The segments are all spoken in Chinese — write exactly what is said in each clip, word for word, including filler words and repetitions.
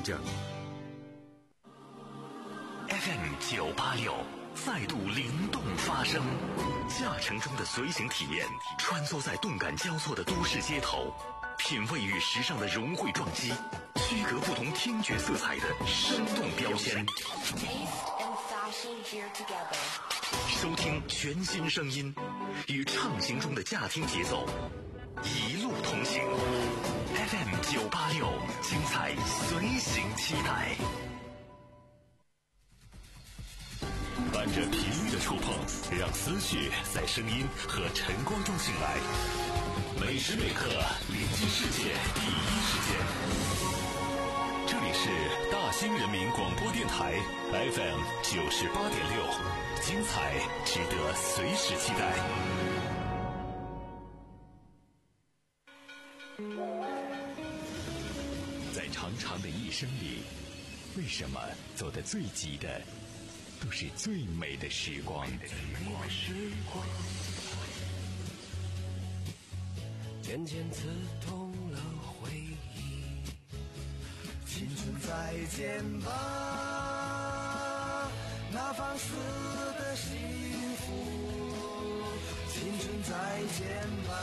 证。F M 九八六再度灵动发声，驾乘中的随行体验，穿梭在动感交错的都市街头，品味与时尚的融汇撞击，区隔不同听觉色彩的生动标签。收听全新声音，与畅行中的驾听节奏，一路同行。F M 九八六，精彩随行期待。伴着频率的触碰，让思绪在声音和晨光中醒来。每时每刻临近世界第一时间。这里是大兴人民广播电台 F M 九十八点六，精彩值得随时期待。在长长的一生里，为什么走得最急的都是最美的时光？ 渐渐刺痛了回忆，青春再见吧，那放肆的幸福，青春再见吧，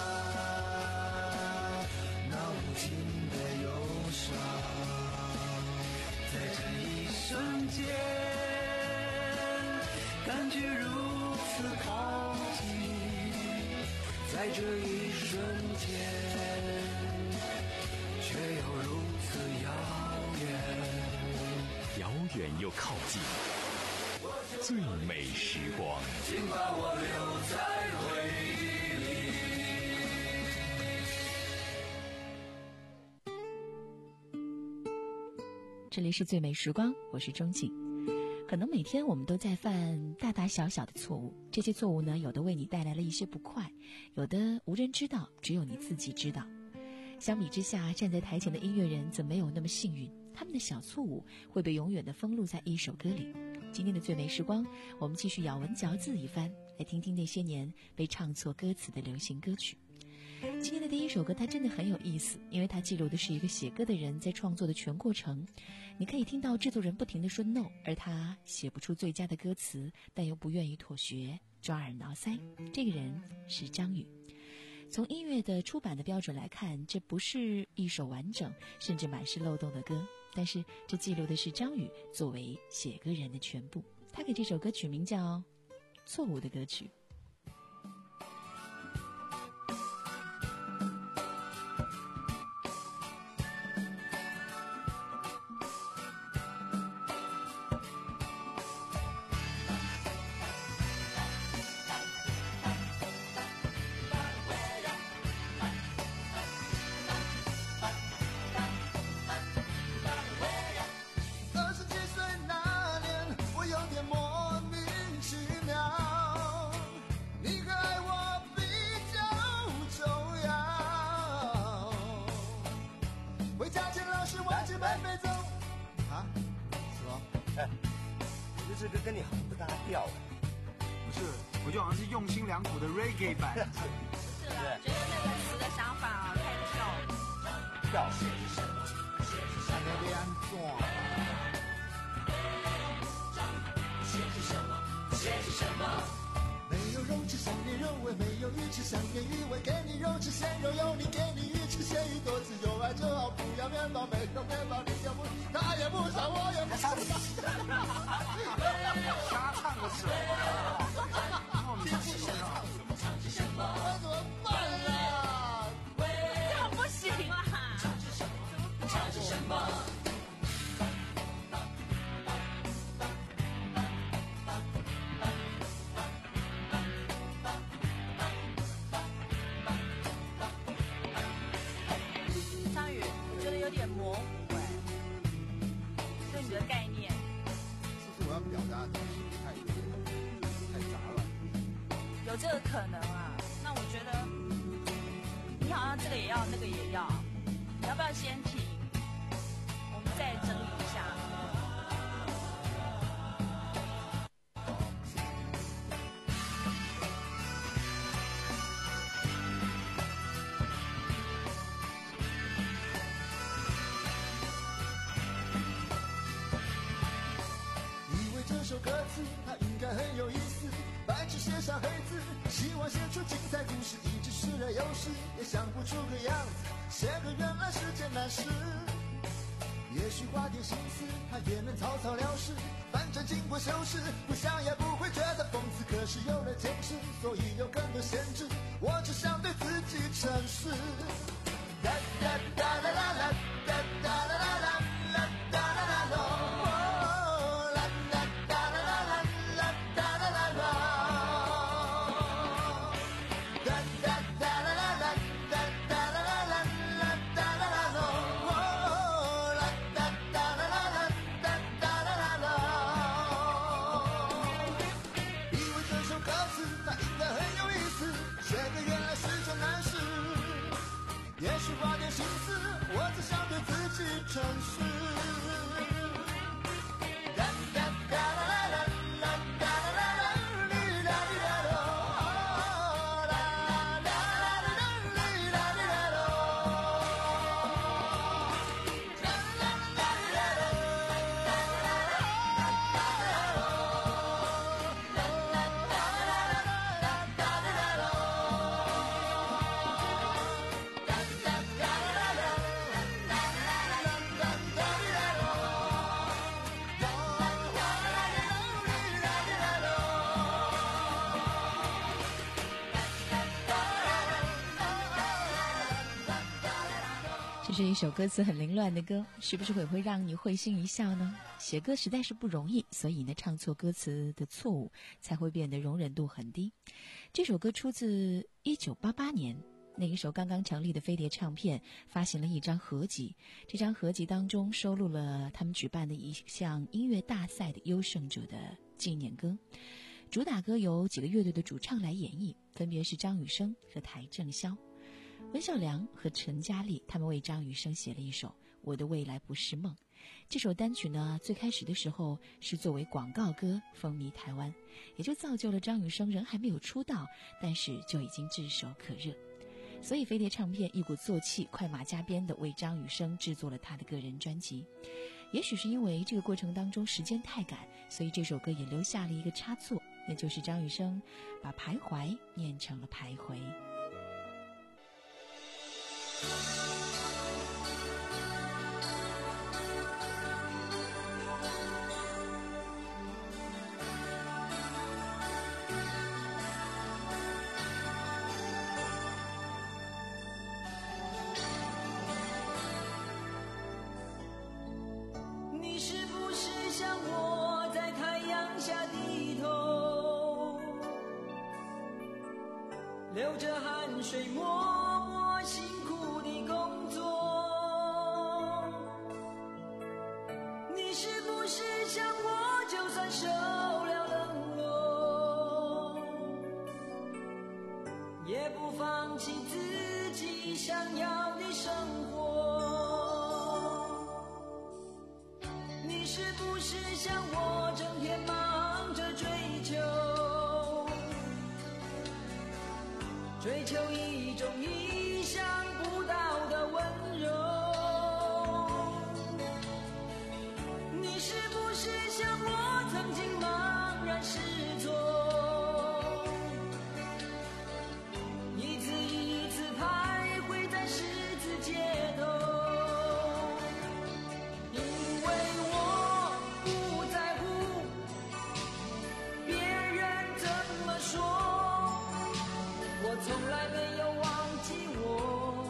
那无尽的忧伤，在这一瞬间感觉如此靠近，在这一瞬间却又如此遥远， 遥远又靠近，最美时光， 请把我留在回忆里。这里是最美时光，我是钟静。可能每天我们都在犯大大小小的错误，这些错误呢，有的为你带来了一些不快，有的无人知道，只有你自己知道。相比之下，站在台前的音乐人则没有那么幸运，他们的小错误会被永远的封录在一首歌里。今天的最美时光，我们继续咬文嚼字一番，来听听那些年被唱错歌词的流行歌曲。今天的第一首歌它真的很有意思，因为它记录的是一个写歌的人在创作的全过程。你可以听到制作人不停地说 no， 而他写不出最佳的歌词，但又不愿意妥协，抓耳挠腮。这个人是张宇。从音乐的出版的标准来看，这不是一首完整甚至满是漏洞的歌，但是这记录的是张宇作为写歌人的全部。他给这首歌取名叫错误的歌曲。 这个跟你很不搭调， 不是，我就好像是用心良苦的 reggae 版。 是啊，觉得那个词的想法啊太跳了。 跳写是什么？写是什么？写是什么？ 没有肉吃香烟肉味，没有鱼吃香烟鱼味，给你肉吃鲜肉有你，给你鱼吃鲜鱼多吃有爱就好，不要面包，没有面包你也不，他也不上，我也不上。 瞎唱个什么？ 唱是什么？唱是什么？我怎么办啊？ 这样不行啦！ 唱是什么？唱是什么？ 张宇，我觉得有点模糊哎，对你的概念。 其实我要表达的东西太太杂了。 有这个可能啊，那我觉得你好像这个也要，那个也要，你要不要先停？我们再整理一下。 首歌词，它应该很有意思。白纸写上黑字，希望写出精彩故事。一直试了又试，也想不出个样子，写个原来是件难事。也许花点心思，它也能草草了事。反正经过修饰，不想也不会觉得讽刺。可是有了坚持，所以有更多限制。我只想对自己诚实。哒哒哒啦啦啦，哒哒啦啦啦，啦哒啦啦啦，哦，啦哒哒啦啦啦，啦哒啦啦啦，哒哒哒啦啦啦，哒哒啦啦啦，啦哒啦啦啦，哦，啦哒哒啦啦啦，哒哒啦啦啦。以为这首歌词它应该很有意思，写个原来是件难事。也许花点心思，我只想对自己诚实。哒哒哒啦啦啦，啦哒啦啦啦，哩啦哩啦喽，啦啦啦啦啦，哩啦哩啦喽，啦啦啦啦啦，啦啦啦啦喽，啦啦啦啦啦，哒哩啦喽。 这是一首歌词很凌乱的歌，是不是也会让你会心一笑呢？写歌实在是不容易，所以呢，唱错歌词的错误才会变得容忍度很低。这首歌出自一九八八年，那个时候刚刚成立的飞碟唱片发行了一张合集，这张合集当中收录了他们举办的一项音乐大赛的优胜者的纪念歌。主打歌由几个乐队的主唱来演绎，分别是张雨生和邰正宵。温孝良和陈嘉丽他们为张雨生写了一首《我的未来不是梦》。这首单曲呢，最开始的时候是作为广告歌风靡台湾，也就造就了张雨生人还没有出道，但是就已经炙手可热。所以飞碟唱片一鼓作气，快马加鞭地为张雨生制作了他的个人专辑。也许是因为这个过程当中时间太赶，所以这首歌也留下了一个差错，那就是张雨生把徘徊念成了徘徊。 你是不是像我在太阳下低头，流着汗水默默辛苦地工作？你是不是像我就算受了冷落，也不放弃自己想要的生活？你是不是像我整天忙着追求，追求一种意想不到的温柔？你是不是像我曾经茫然失措，一次一次徘徊在十字街头？因为我不在乎别人怎么说，我从来没有忘记我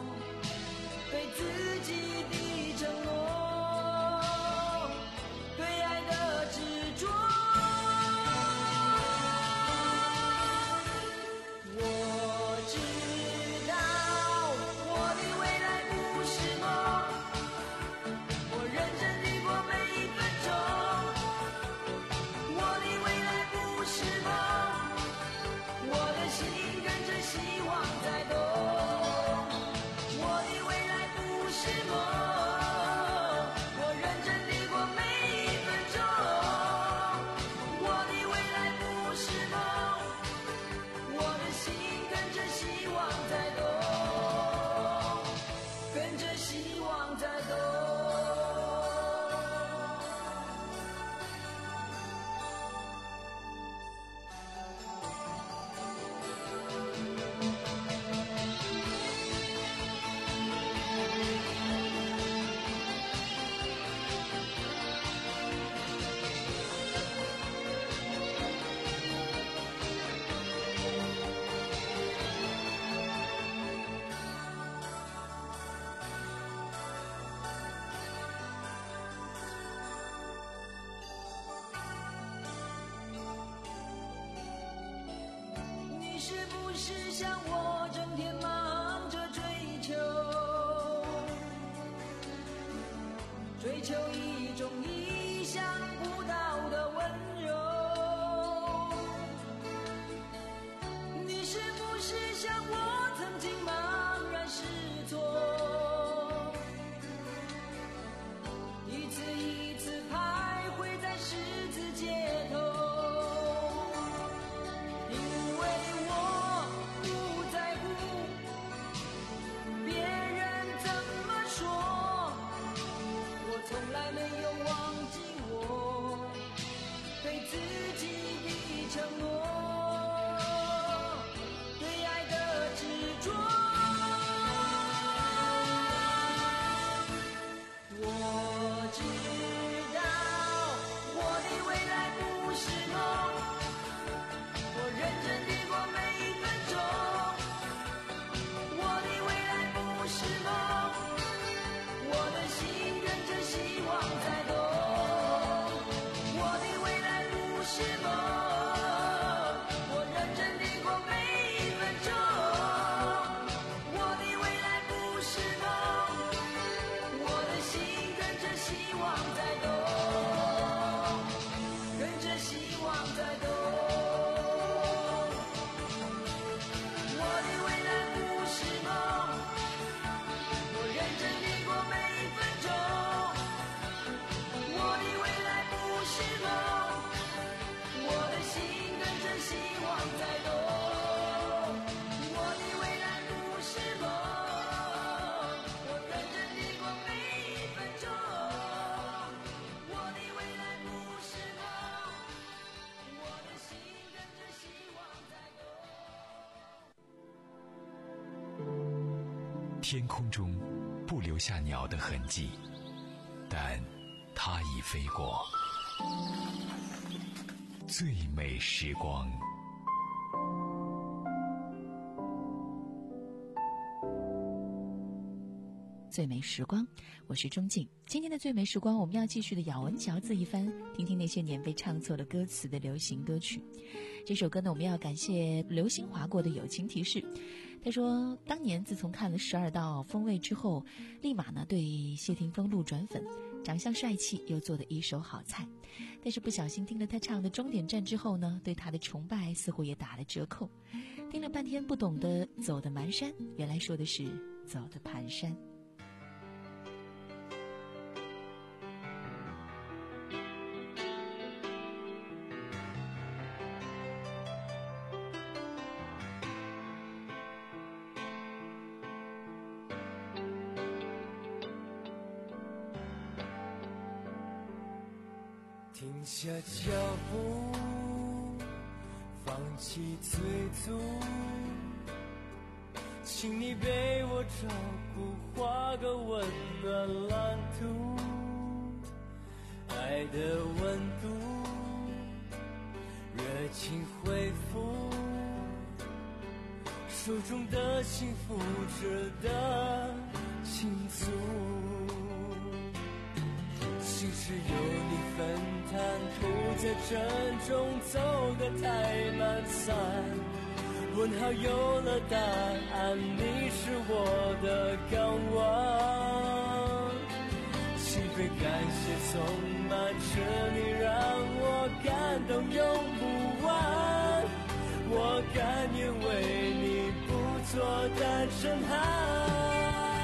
像我整天忙着追求，追求一种意想不到的温柔。你是不是像我曾经茫然失措，一次一次徘徊在十字街头？因为我不在乎别人怎么说，我从来没有忘记我对自己的承诺，对爱的执着。我知道我的未来不是梦，我认真地过每一分钟。我的未来不是梦，我的心跟着希望在动。我的未来不是梦，我认真地过每一分钟。我的未来不是梦，我的心跟着希望在动，跟着希望在动。我的未来不是梦，我认真地过每一分钟。我的未来不是梦，我的心跟着希望在动。我的未来不是梦，我认真地过每一分钟。我的未来不是梦，我的心跟着希望在动。 天空中不留下鸟的痕迹，但它已飞过。最美时光， 最美时光，我是钟静。今天的最美时光，我们要继续的咬文嚼字一番，听听那些年被唱错了歌词的流行歌曲。这首歌呢，我们要感谢刘新华过的友情提示。他说，当年自从看了十二道风味之后，立马呢对谢霆锋路转粉，长相帅气又做的一手好菜。但是不小心听了他唱的终点站之后呢，对他的崇拜似乎也打了折扣。听了半天不懂得走的蹒跚，原来说的是走的蹒跚。 停下脚步，放弃催促，请你被我照顾，画个温暖蓝图。爱的温度，热情恢复，手中的幸福值得倾诉。心事有你分担，不再沉重，走得太懒散。问号有了答案，你是我的港湾。心扉感谢充满，是你让我感动用不完。我甘愿为你不做单身汉。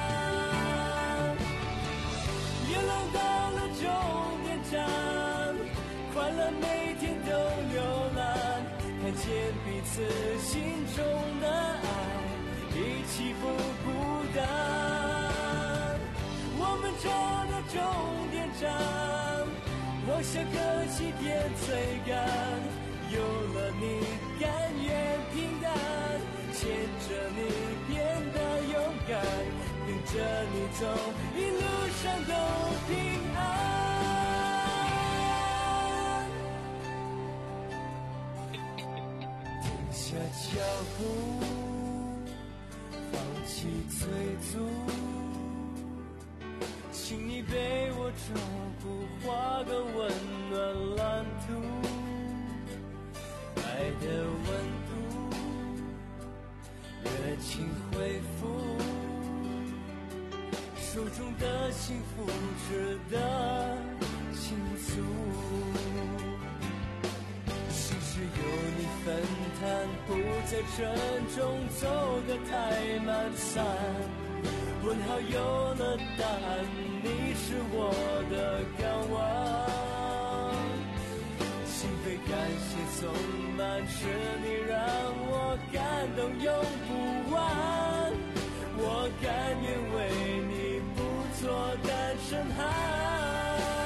月亮到了终点站，快乐每天都浏览，看见彼此心中的爱，一起不孤单。我们这的终点站，往下个起点追赶，有了你甘愿平淡，牵着你变得勇敢，跟着你走，一路上都平安。停下脚步，放弃催促，请你被我照顾，画个温暖蓝图。爱的温度， 请回复，手中的幸福值得倾诉，心事有你分担，不再沉重，走得太满散，问号有了答案，你是我的港湾，心扉感谢从满，是你让我感动永不完，我甘愿为你不做单身汉。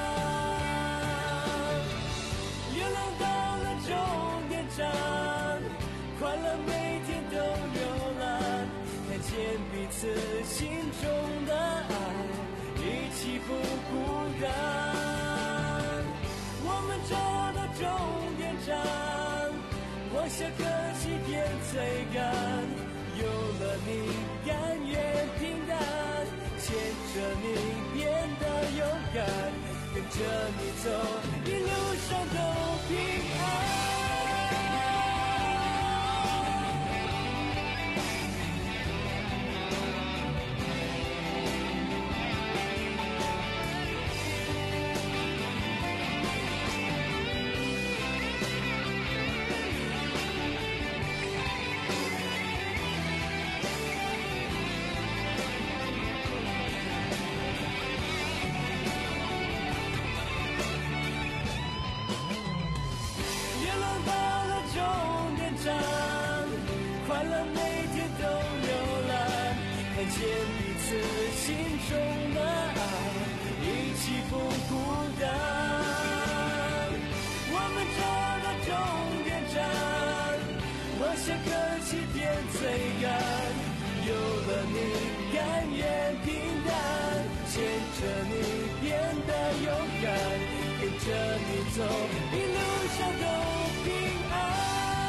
月亮到了终点站，快乐每天都浏览，看见彼此心中的爱，一起不孤单。我们找到终点站，往下个起点追赶，有了你甘愿平淡，牵着你变得勇敢，跟着你走，一路上都平安。快乐每天都浏览，看见彼此心中的爱，一起不孤单。我们找到终点站，往下个起点追赶，有了你甘愿平淡，牵着你变得勇敢，跟着你走，一路上都平安。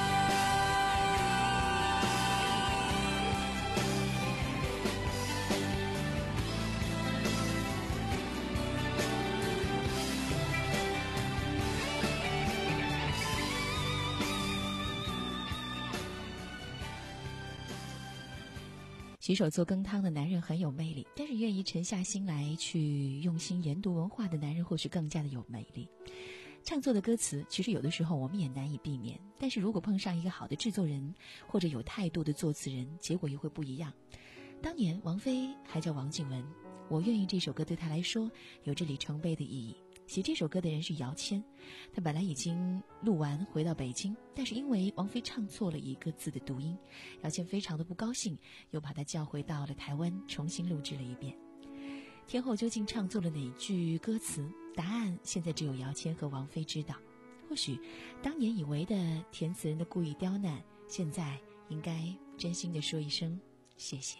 洗手做羹汤的男人很有魅力，但是愿意沉下心来去用心研读文化的男人或许更加的有魅力。唱作的歌词其实有的时候我们也难以避免，但是如果碰上一个好的制作人或者有态度的作词人，结果又会不一样。当年王菲还叫王静雯，我愿意这首歌对她来说有着里程碑的意义。写这首歌的人是姚谦，他本来已经录完回到北京，但是因为王菲唱错了一个字的读音，姚谦非常的不高兴，又把他叫回到了台湾重新录制了一遍。天后究竟唱错了哪句歌词？答案现在只有姚谦和王菲知道。或许当年以为的填词人的故意刁难，现在应该真心的说一声谢谢。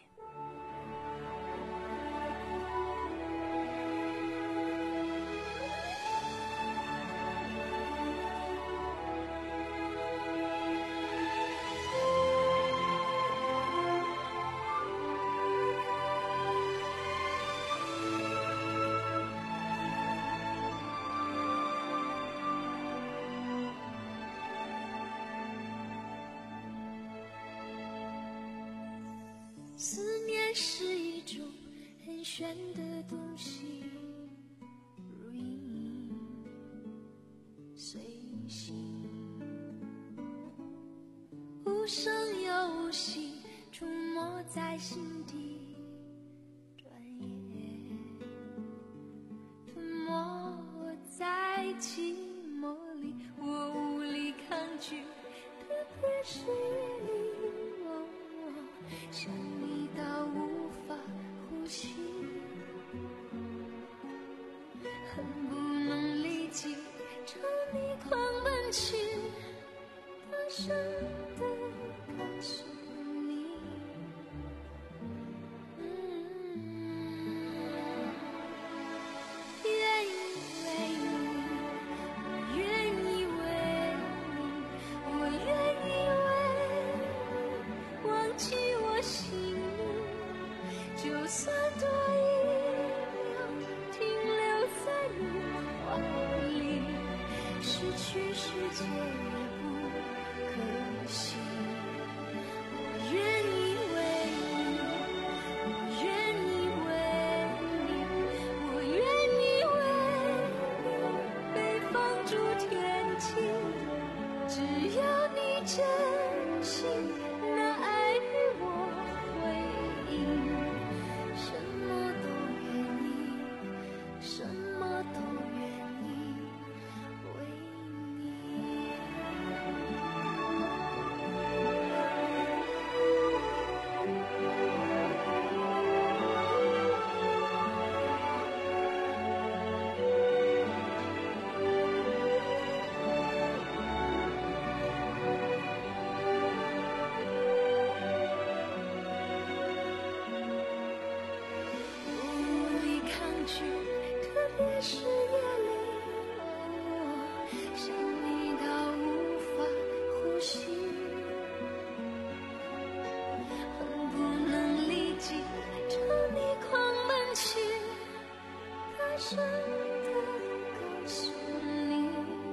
思念是一种很玄的东西，如影随形，无声又无息，出没在心底，转眼吞没在寂寞里，我无力抗拒，特别是夜里，哦想你到无法呼吸，恨不能立即朝你狂奔去，大声地告诉你，嗯，愿意为你，我愿意为你，我愿意为你忘记我心里，就算多一秒停留在你怀里，失去世界也不可惜。 告诉你，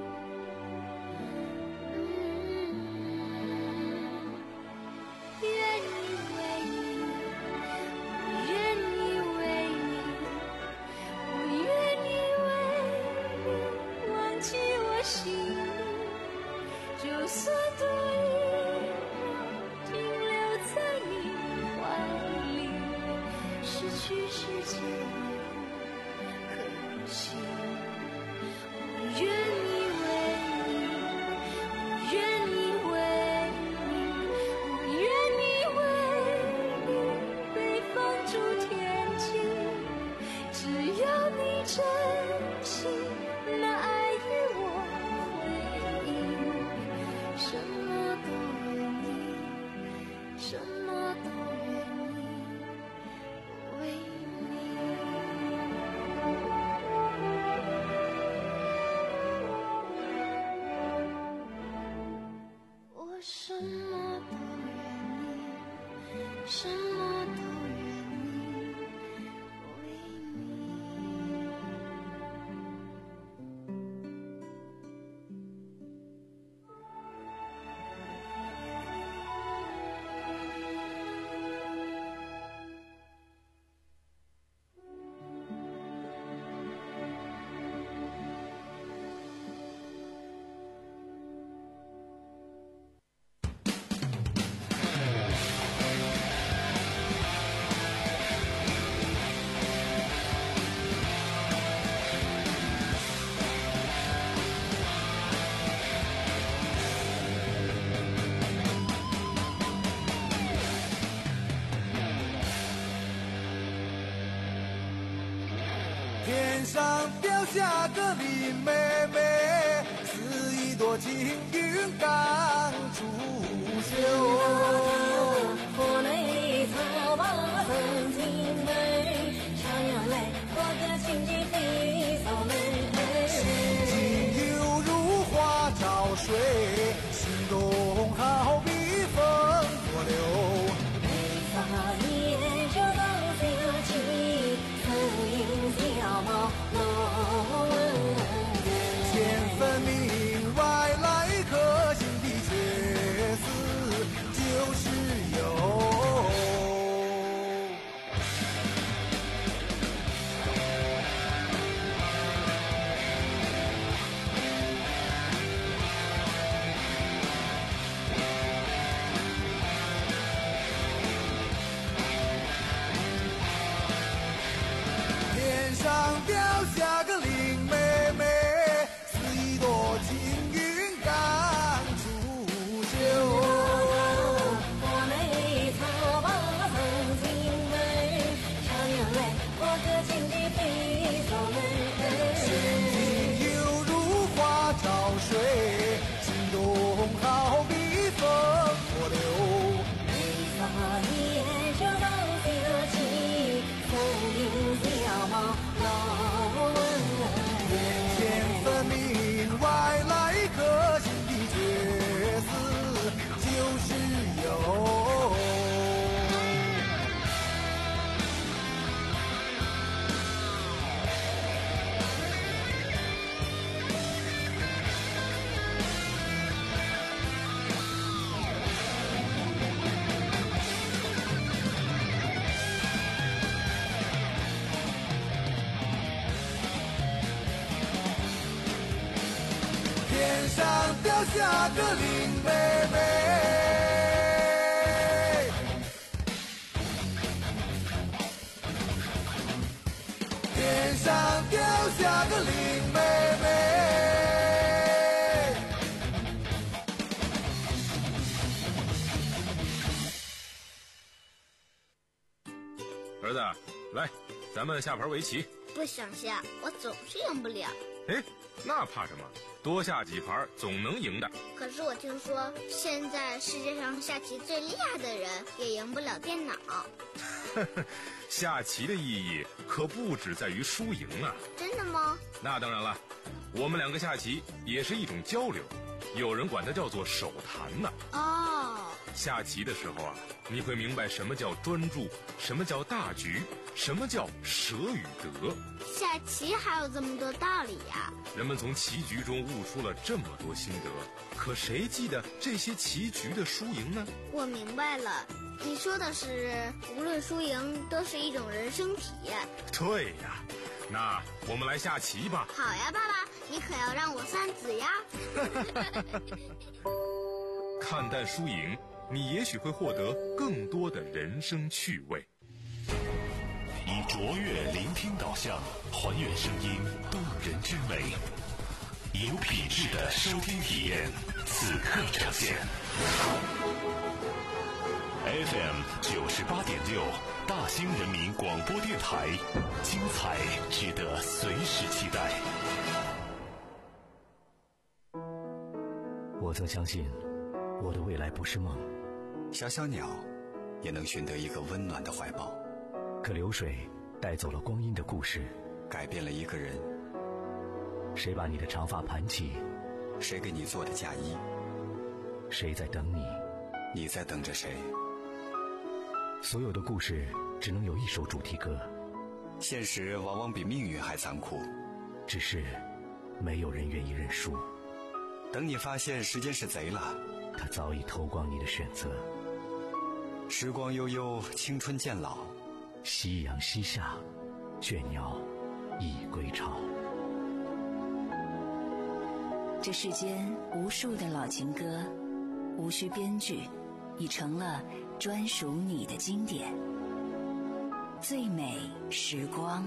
愿意为你，我愿意为你，我愿意为你忘记我心里，就算多一秒停留在你怀里，失去世界也不可惜。我愿意为你，我愿意为你，我愿意为你被放逐天际，只要你真心，那爱与我回应，什么都愿意，什么都愿意为你。我什么都愿意，什么都愿意为你。 天上掉下个林妹妹，似一朵青云刚出岫。 火内草把曾经美，小鸟来过个情景飞扫门。 心情犹如花照水，心动好比风波流。 眉发眼就都自己，曾因小猫弄千分明外来颗心的却似就是有。天上掉下个林妹妹，似一朵青云刚出岫。 火内草把曾经美，小鸟来过个情景飞扫门。 心情犹如花照水，心动好比风波流。 眉发眼就都自己，曾因小猫弄千分明外来颗心的却似就是有。天上掉下个林妹妹，天上掉下个林妹妹。 儿子，来，咱们下盘围棋。 不想下，我总是赢不了。 哎，那怕什么？多下几盘总能赢的。 可是我听说，现在世界上下棋最厉害的人也赢不了电脑。 下棋的意义可不只在于输赢啊！ 真的吗？ 那当然了，我们两个下棋也是一种交流，有人管它叫做手谈呢。 哦， 下棋的时候啊，你会明白什么叫专注，什么叫大局，什么叫舍与得。 下棋还有这么多道理呀！ 人们从棋局中悟出了这么多心得，可谁记得这些棋局的输赢呢？ 我明白了，你说的是无论输赢都是一种人生体验。 对呀，那我们来下棋吧。 好呀，爸爸，你可要让我算子呀。 看淡输赢，你也许会获得更多的人生趣味。 以卓越聆听导向，还原声音动人之美，以有品质的收听体验，此刻呈现。F M 九十八点六，大兴人民广播电台，精彩值得随时期待。 我曾相信，我的未来不是梦。 小小鸟也能寻得一个温暖的怀抱， 可流水带走了光阴的故事， 改变了一个人。 谁把你的长发盘起？ 谁给你做的嫁衣？ 谁在等你？ 你在等着谁？ 所有的故事只能有一首主题歌。 现实往往比命运还残酷， 只是没有人愿意认输。 等你发现时间是贼了， 他早已偷光你的选择。 时光悠悠，青春渐老， 夕阳西下，倦鸟已归巢。 这世间无数的老情歌，无需编剧，已成了专属你的经典。最美时光，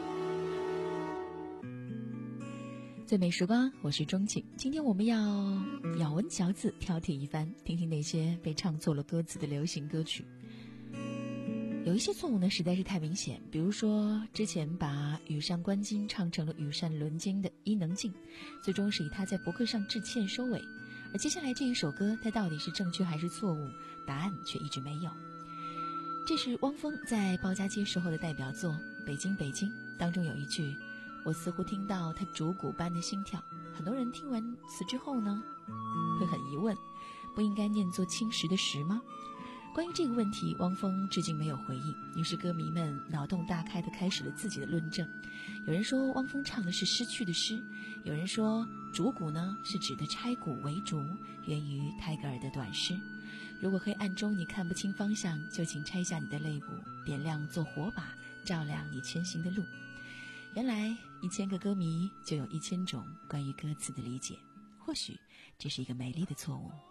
最美时光，我是钟景。今天我们要咬文嚼字，挑剔一番，听听那些被唱错了歌词的流行歌曲。有一些错误呢，实在是太明显，比如说之前把羽扇纶巾唱成了羽扇纶巾的伊能静，最终是以他在博客上致歉收尾。而接下来这一首歌，它到底是正确还是错误，答案却一直没有。这是汪峰在包家街时候的代表作《北京北京》当中有一句，我似乎听到他竹鼓般的心跳。很多人听完词之后呢，会很疑问，不应该念作青石的石吗？关于这个问题，汪峰至今没有回应。于是歌迷们脑洞大开地开始了自己的论证。有人说汪峰唱的是失去的失，有人说竹鼓呢是指的拆鼓为竹，源于泰戈尔的短诗。如果黑暗中你看不清方向，就请拆下你的肋骨，点亮做火把，照亮你前行的路。原来一千个歌迷就有一千种关于歌词的理解，或许这是一个美丽的错误。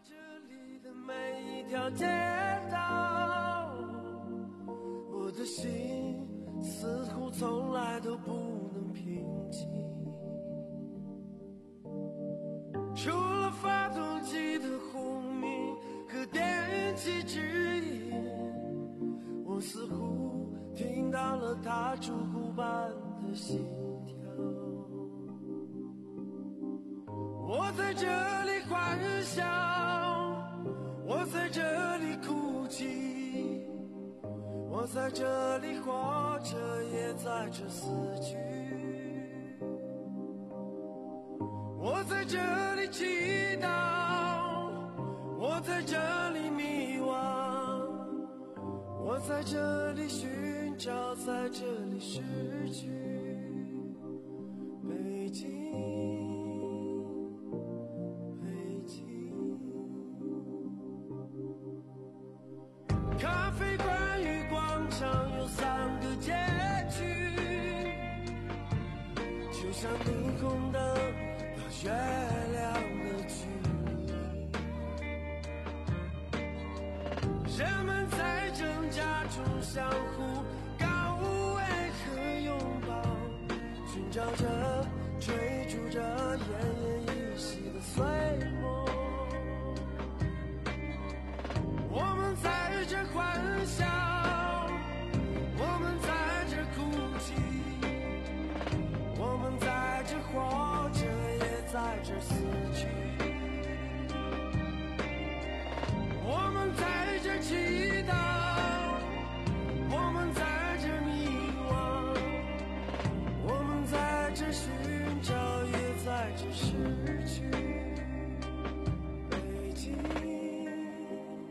每一条街道，我的心似乎从来都不能平静，除了发动机的轰鸣和电气指引，我似乎听到了它竹鼓般的心跳。我在这里幻想，我在这里哭泣，我在这里活着，也在这死去。我在这里祈祷，我在这里迷惘，我在这里寻找，在这里失去。北京，北京。咖啡馆与广场有三个街区，就像霓虹灯到月亮的距离，人们在挣扎中相互告慰和拥抱，寻找着追逐着奄奄一息的岁末。我们在这欢笑，我们在这哭泣，我们在这活着，也在这死去。我们在这祈祷，我们在这迷惘，我们在这寻找，也在这失去。北京，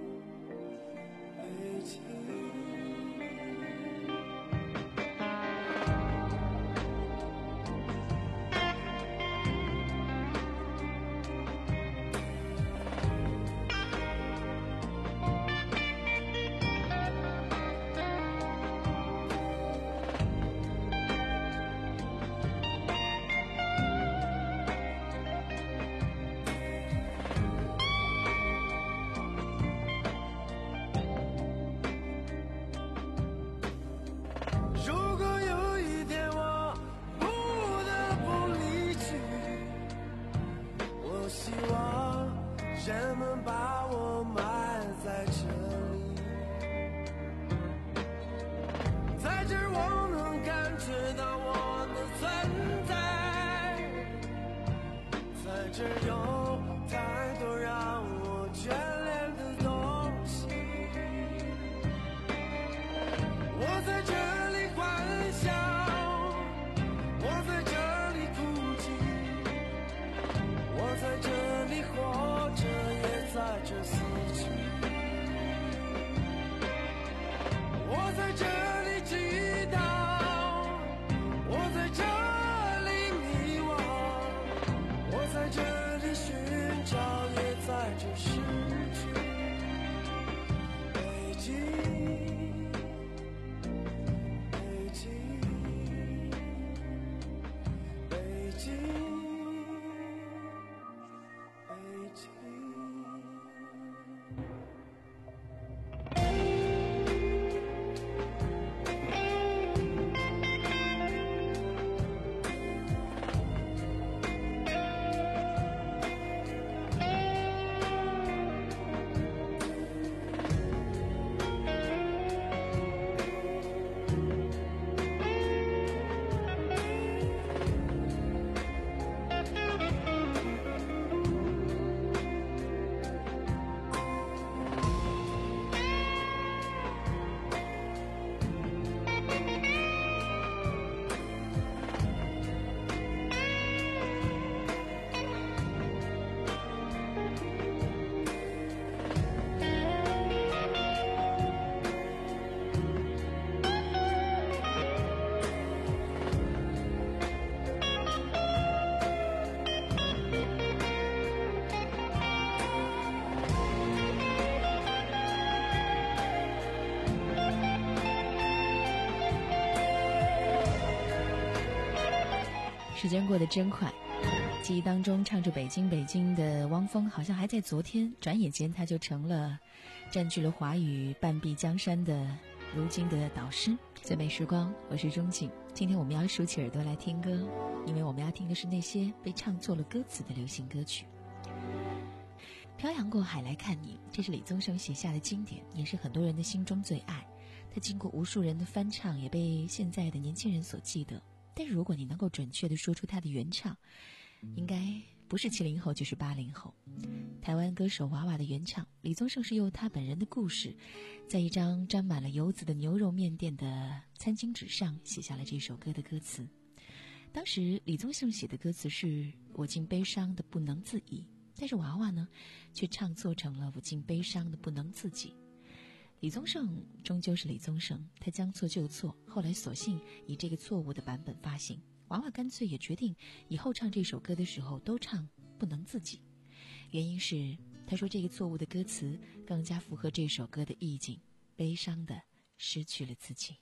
时间过得真快，记忆当中唱着北京北京的汪峰好像还在昨天，转眼间他就成了占据了华语半壁江山的如今的导师。最美时光，我是钟景，今天我们要竖起耳朵来听歌，因为我们要听的是那些被唱错了歌词的流行歌曲。漂洋过海来看你，这是李宗盛写下的经典，也是很多人的心中最爱。他经过无数人的翻唱，也被现在的年轻人所记得。但是如果你能够准确地说出他的原唱，应该不是七零后就是八零后。台湾歌手娃娃的原唱，李宗盛是用他本人的故事，在一张沾满了油渍的牛肉面店的餐巾纸上写下了这首歌的歌词。当时李宗盛写的歌词是我竟悲伤的不能自已，但是娃娃呢却唱错成了我竟悲伤的不能自己。李宗盛终究是李宗盛，他将错就错，后来索性以这个错误的版本发行。娃娃干脆也决定以后唱这首歌的时候都唱不能自己，原因是他说这个错误的歌词更加符合这首歌的意境，悲伤的失去了自己。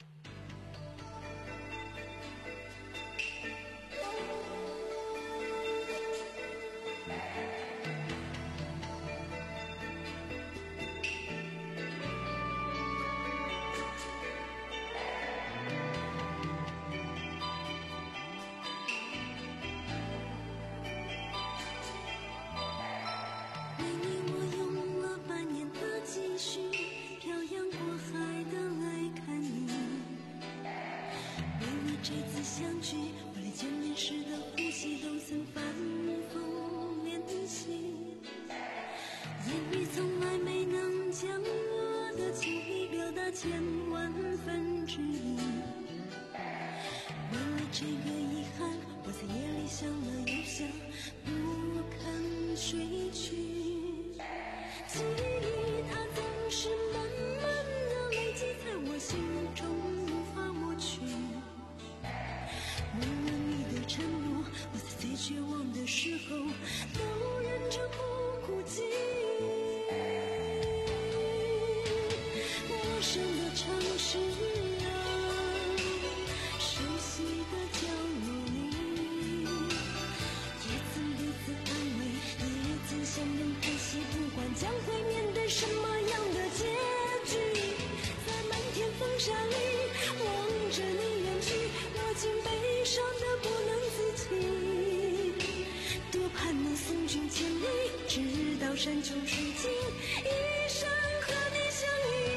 山穷水尽，一生和你相依。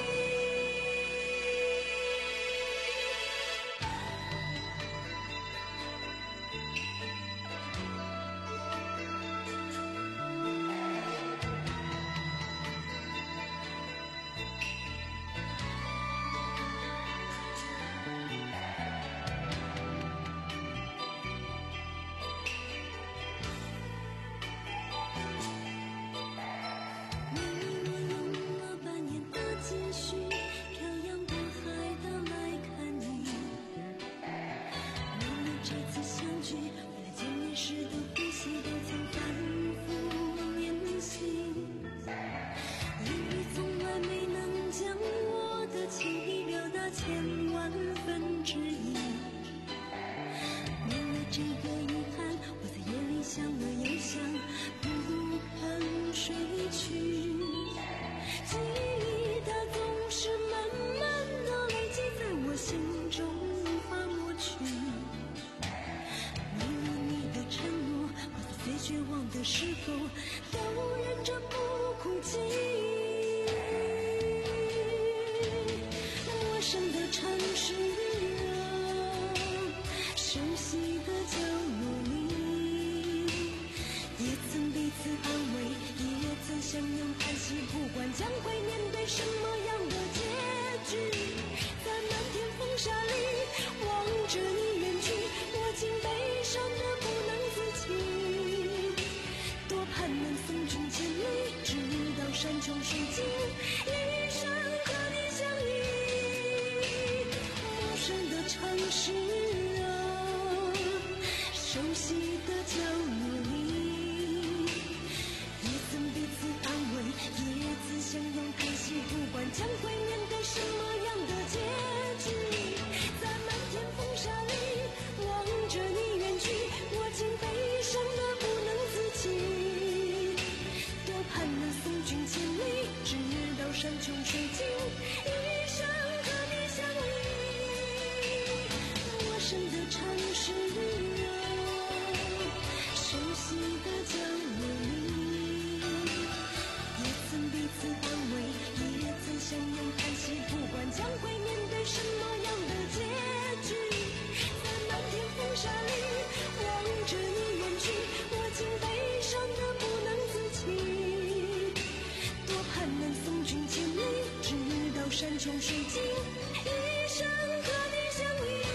山穷水尽，一生和你相遇。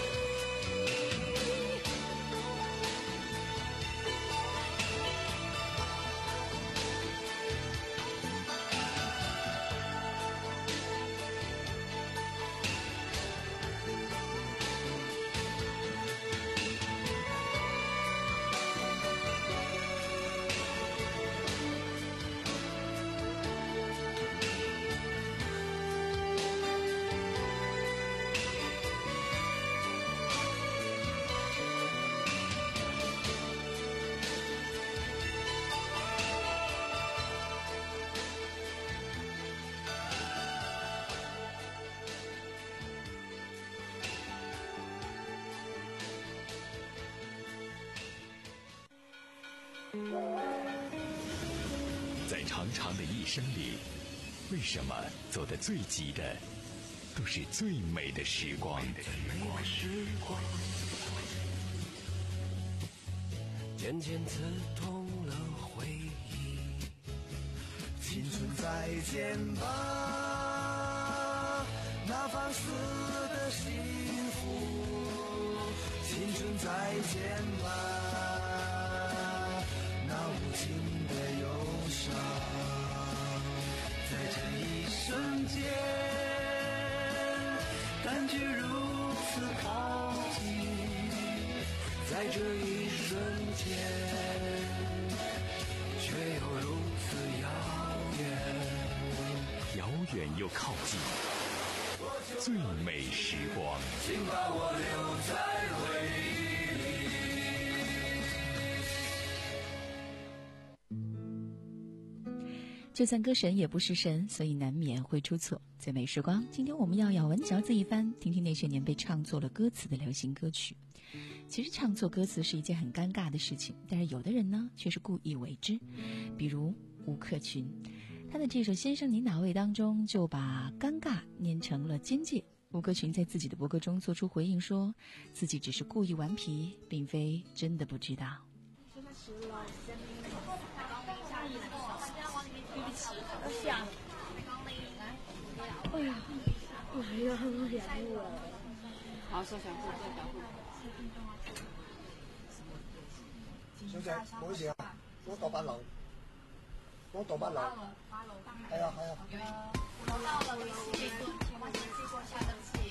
在长长的一生里，为什么走得最急的都是最美的时光？ 渐渐刺痛了回忆， 青春再见吧，那放肆的幸福，青春再见吧，那无情的忧伤，在这一瞬间感觉如此靠近，在这一瞬间却又如此遥远， 遥远又靠近，最美时光， 请把我留在回忆里。就算歌神也不是神，所以难免会出错。最美时光，今天我们要咬文嚼字一番，听听那些年被唱错了歌词的流行歌曲。其实唱错歌词是一件很尴尬的事情，但是有的人呢却是故意为之。比如吴克群，他的这首《先生你哪位》当中就把尴尬念成了边界。吴克群在自己的博客中做出回应，说自己只是故意顽皮，并非真的不知道。 哎呀，哎呀，很凉了。 好，说小户，说小户。 小姐，唔好意思啊，我到八樓，我到八樓。 八樓。 係啊係啊。 我到了，微信，请问先记过下登记。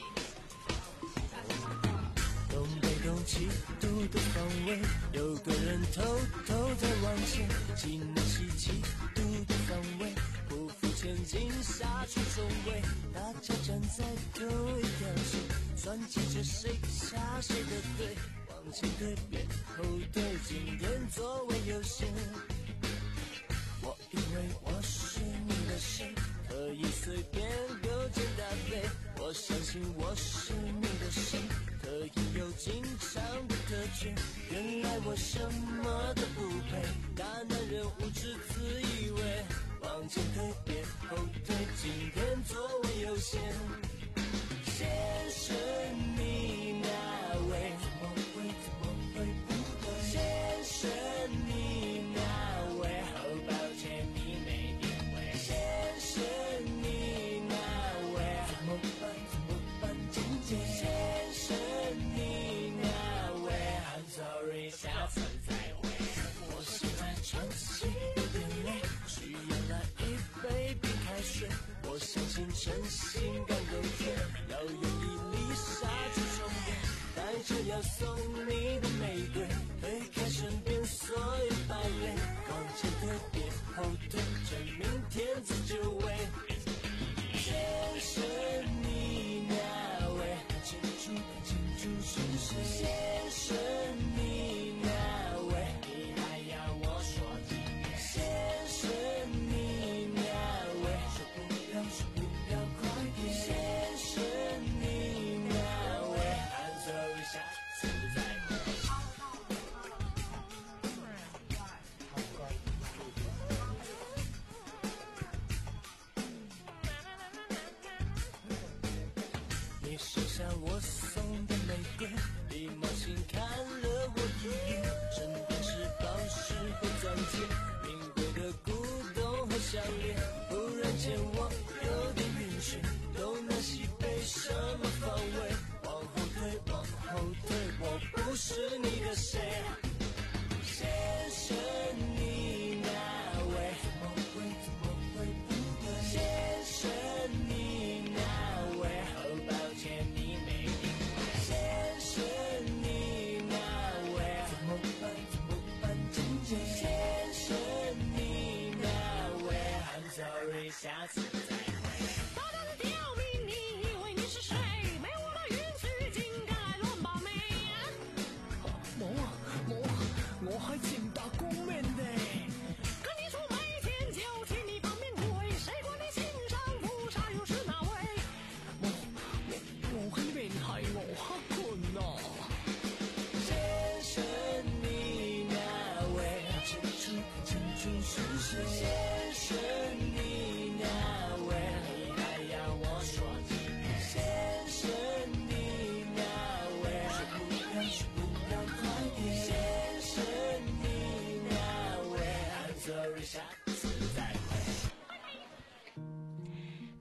东北空气度的方位，有个人偷偷在往前，经年稀奇度的方位，匍匐前进下去中位，大家站在同一条线，算计着谁下谁的队，往前推别后退，今天座位优先。我以为我是你的谁，可以随便勾肩搭背，我相信我是你的谁，可以有经常的特权，原来我什么都不配，大男人无知自以为，往前推别后退，今天座位优先。先生你哪位？怎么会怎么会不对？先生你哪位？哦抱歉你没点位。先生你哪位？怎么办怎么办姐姐？先生你哪位？ I'm sorry 下次再会。我现在喘气有点累，需要来一杯冰开水，我相信真心感动天，要用一粒沙去充电，带着要送你的玫瑰，推开身边所有败类，往前推别后退，证明天资久违。先生你哪位？清楚看清楚是谁？先生你哪位？你还要我说几遍？先生你哪位？说不要说不要快点。先生你哪位？ I'm sorry 下次再会。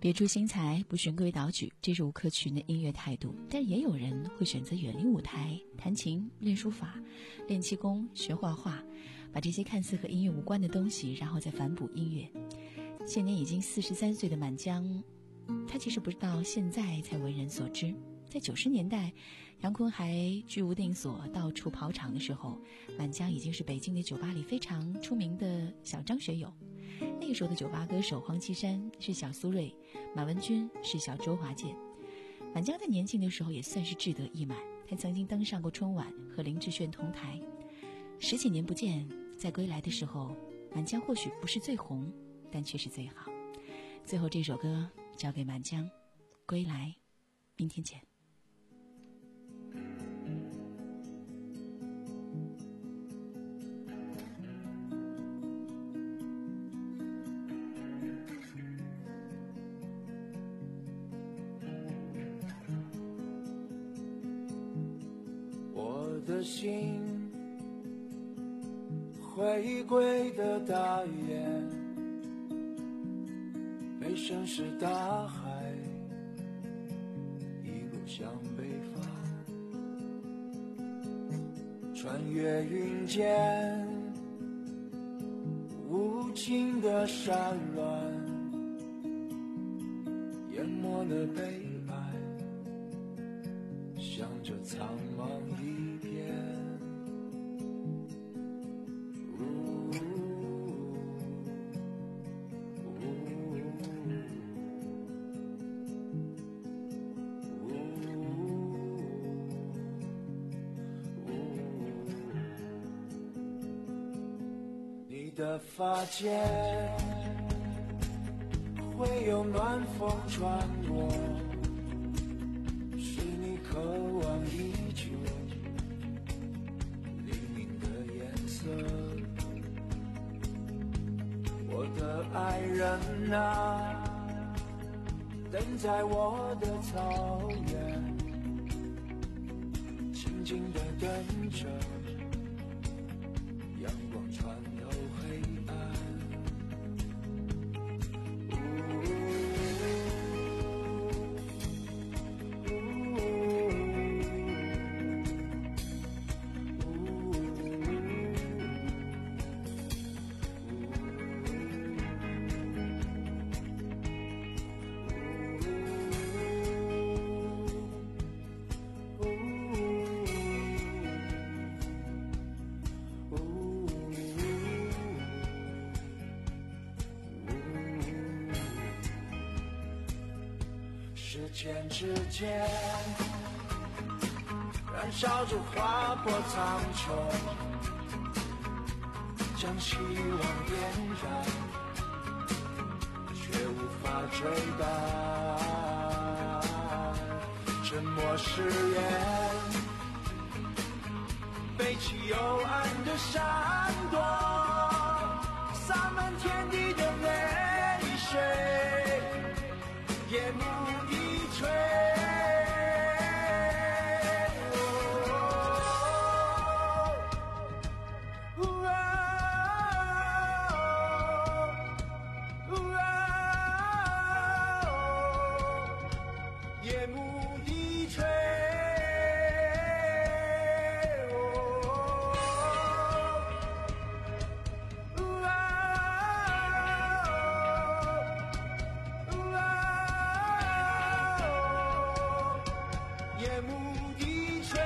别出心裁，不循规蹈矩，这是吴克群的音乐态度。但也有人会选择远离舞台，弹琴、练书法、练气功、学画画，把这些看似和音乐无关的东西，然后再反哺音乐。现年已经四十三岁的满江，他其实不知道现在才为人所知。在九十年代，杨坤还居无定所，到处跑场的时候，满江已经是北京的酒吧里非常出名的小张学友。那个时候的酒吧歌手黄绮珊是小苏芮，马文君是小周华健。满江在年轻的时候也算是志得意满，他曾经登上过春晚，和林志炫同台。十几年不见，在归来的时候，满江或许不是最红，但却是最好。最后这首歌交给满江，归来，明天见。 我的心回归的大雁，背身是大海，一路向北方，穿越云间无尽的山峦，淹没了悲哀，向着苍茫一片。你的发间会有暖风穿过，是你渴望已久黎明的颜色。我的爱人啊，等在我的草原，静静地等着阳光穿透黑暗。时间之间燃烧着划破苍穹，将希望点燃，却无法追赶。沉默誓言，背起幽暗的闪躲，洒满天地的泪水，夜幕一吹。夜幕一吹，夜幕一吹，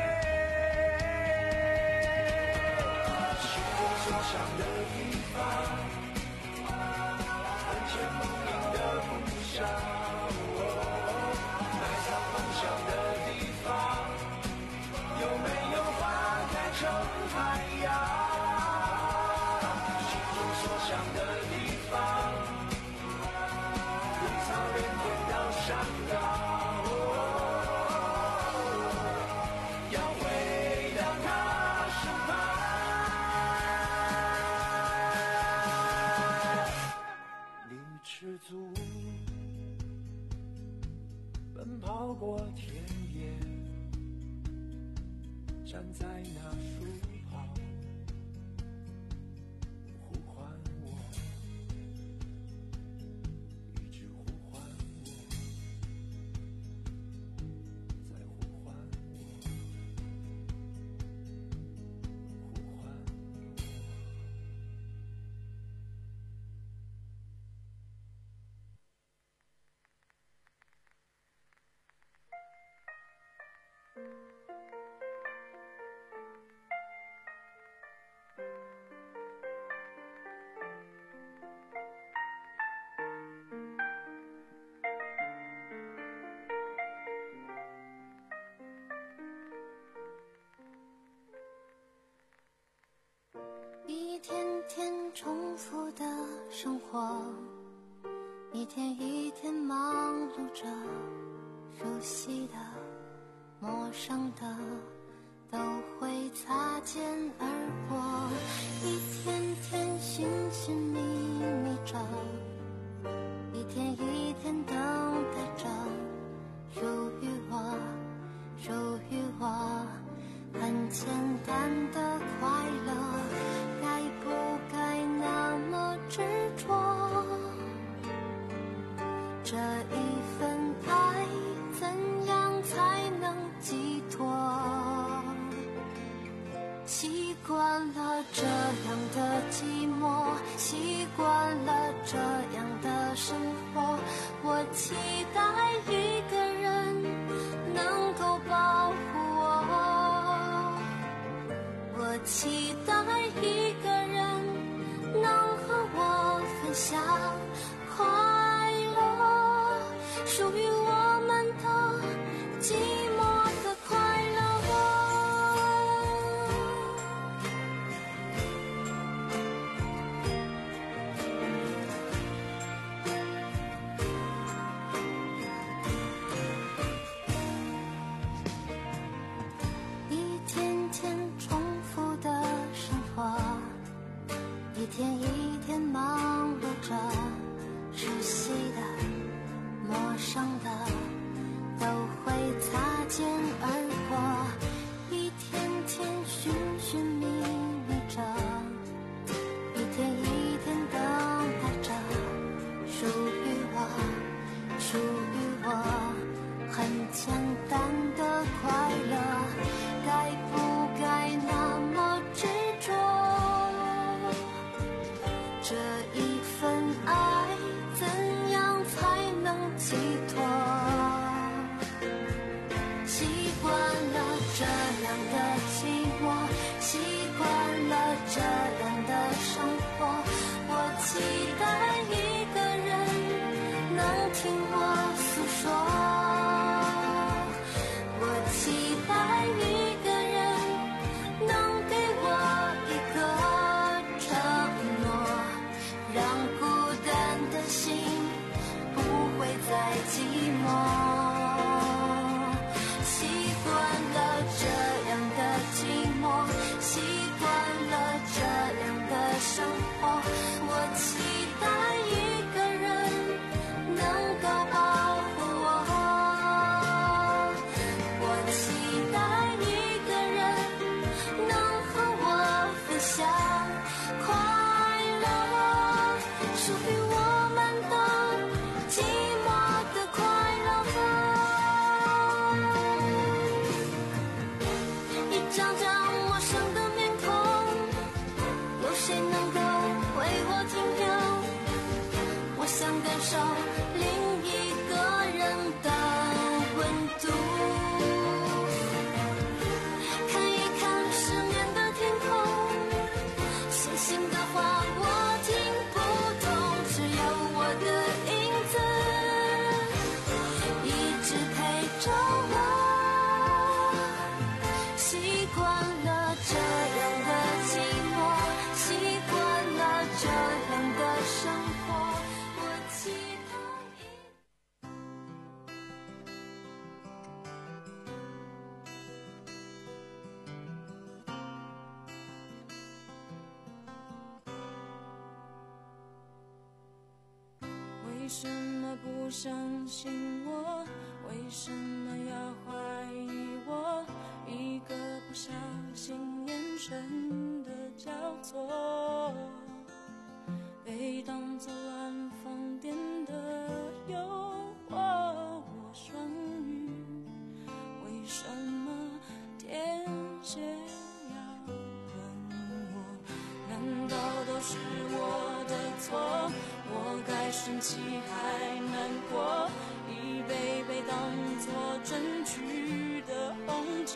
心中所想的地方，门前不明的故乡。海洋，心中所想的地方，绿草连天到山高，要回到他身旁。你赤足奔跑过田野，站在那树旁，呼唤我，一直呼唤复的生活，一天一天忙碌着，熟悉的陌生的都会擦肩而过，一天天寻寻觅觅着，一天一天等待着，属于我属于我很简单的快乐，该不该那么执着？这一份爱怎样才能寄托？习惯了这样的寂寞，习惯了这样的生活，我期待一个人能够保护我，我期待一个人能和我分享快乐，属于我们的寂寞的快乐。一天天重复的生活，一天一天忙碌着，熟悉的陌生的都会擦肩而过，一天天寻寻觅觅着，一天一天等待着，属于我属于我很简单的快乐，该不该那么执着？这一份爱怎样才能寄托？习惯了这样的寂寞，习惯了这样的生活，我期待一个人能听我诉说，我期待一个人能给我一个承诺，让孤单的心不会再寂寞。习惯了这样的寂寞，习惯了这样的生活，我期待一个人能够保护我，我期待一个人能和我分享快乐，属于我们的寂寞的快乐。一张张陌生的面孔，有谁能够为我停留？我想感受另一个人的温度，看一看失眠的天空，星星的话我听不懂，只有我的影子一直陪着我。习惯了这样的寂寞，习惯了这样的生活，我期待为什么不相信我？为什么要怀疑我？一个不小心，眼神的交错，被当作乱放电的诱惑。我双语，为什么天蝎要恨我？难道都是我的错？我该生气还难过，一杯杯当作证据的红酒，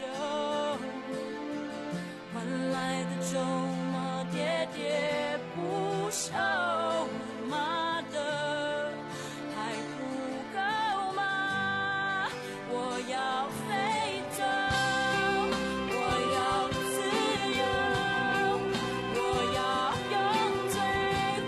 换来的周末喋喋不休。妈的，还不够吗？我要飞走，我要自由，我要用最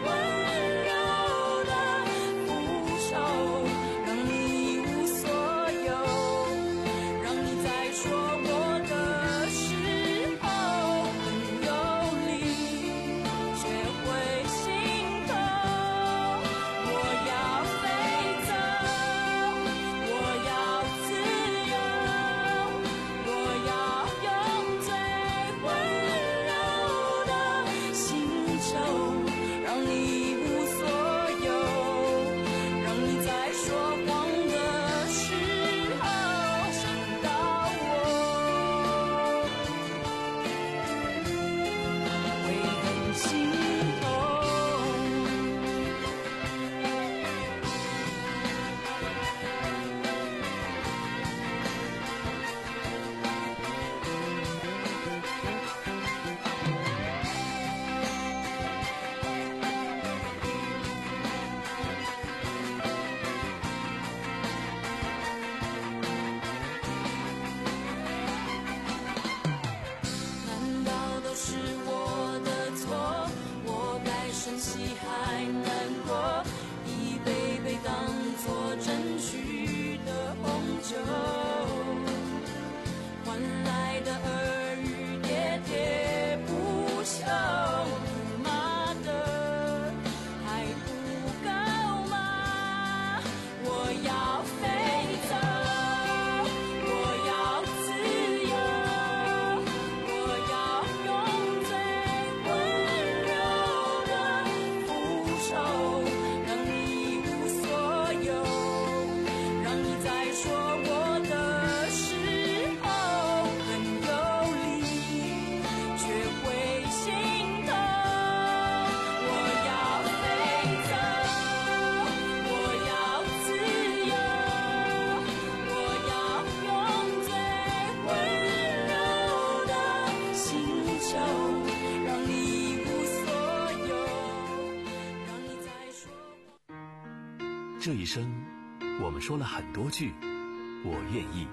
这一生，我们说了很多句我愿意。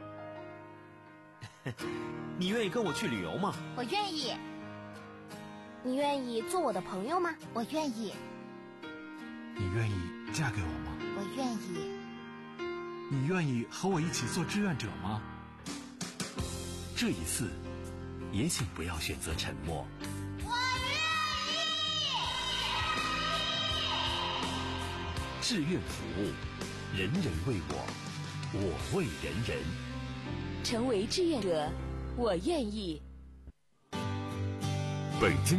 你愿意跟我去旅游吗？ 我愿意。你愿意做我的朋友吗？我愿意。 你愿意嫁给我吗？ 我愿意。 你愿意和我一起做志愿者吗？ 这一次，也请不要选择沉默。 我愿意。志愿服务，人人为我，我为人人。 成为志愿者，我愿意。 北京